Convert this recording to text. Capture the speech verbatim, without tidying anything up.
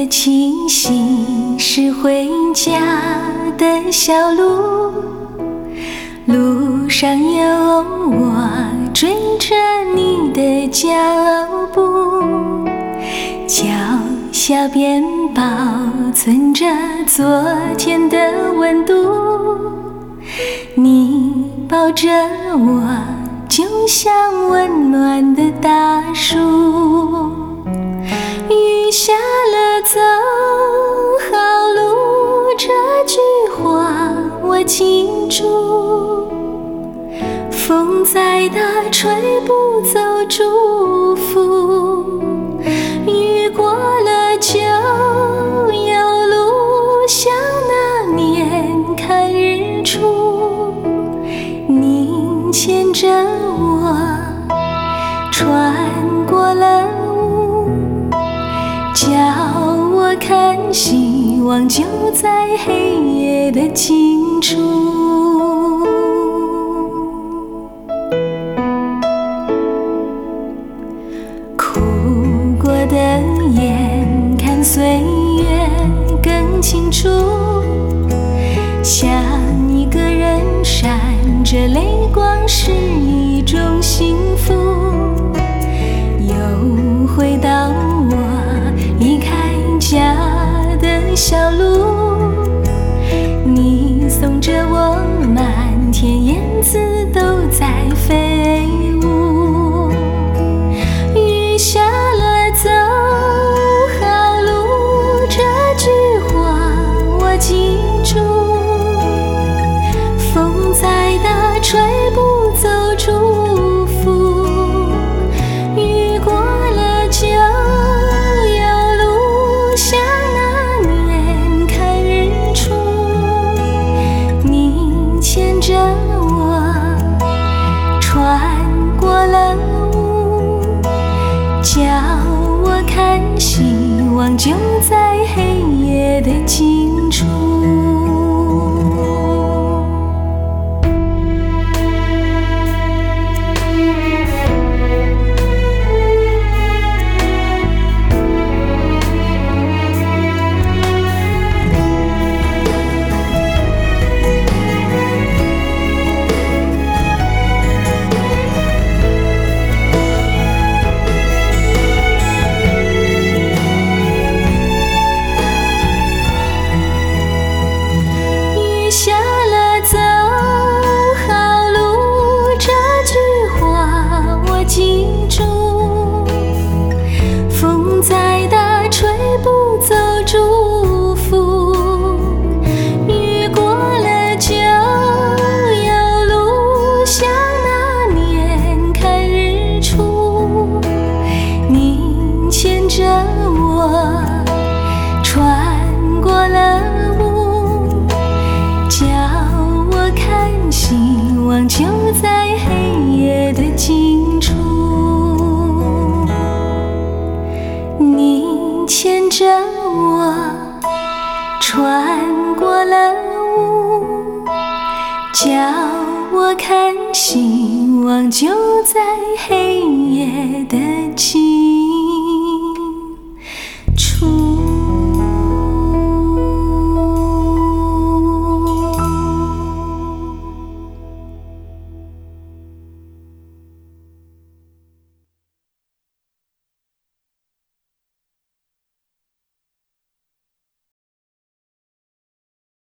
气息是回家的小路，路上有我追着你的脚步，脚下边保存着昨天的温度，你抱着我就像温暖的大树。雨下了走好路，这句话我记住，风再大吹不走祝福，雨过了就有路，像那年看日出，你牵着我穿过了雾，叫我看希望就在黑夜的尽处。哭过的眼看岁月更清楚，像一个人闪着泪光是一种幸福，又回到我离开家的小路，你送着我，满天燕子都在飞舞，雨下了走好路，这句话我记住，风再大吹不走祝福，雨过了就有路，像那年看日出，你牵着我穿过了雾，叫我看希望就在黑夜的尽处。祝福，雨过了就有路，像那年看日出，你牵着我穿过了雾，叫我看希望就在黑夜的尽处，你牵着我穿过了雾，叫我看希望就在黑夜的尽处。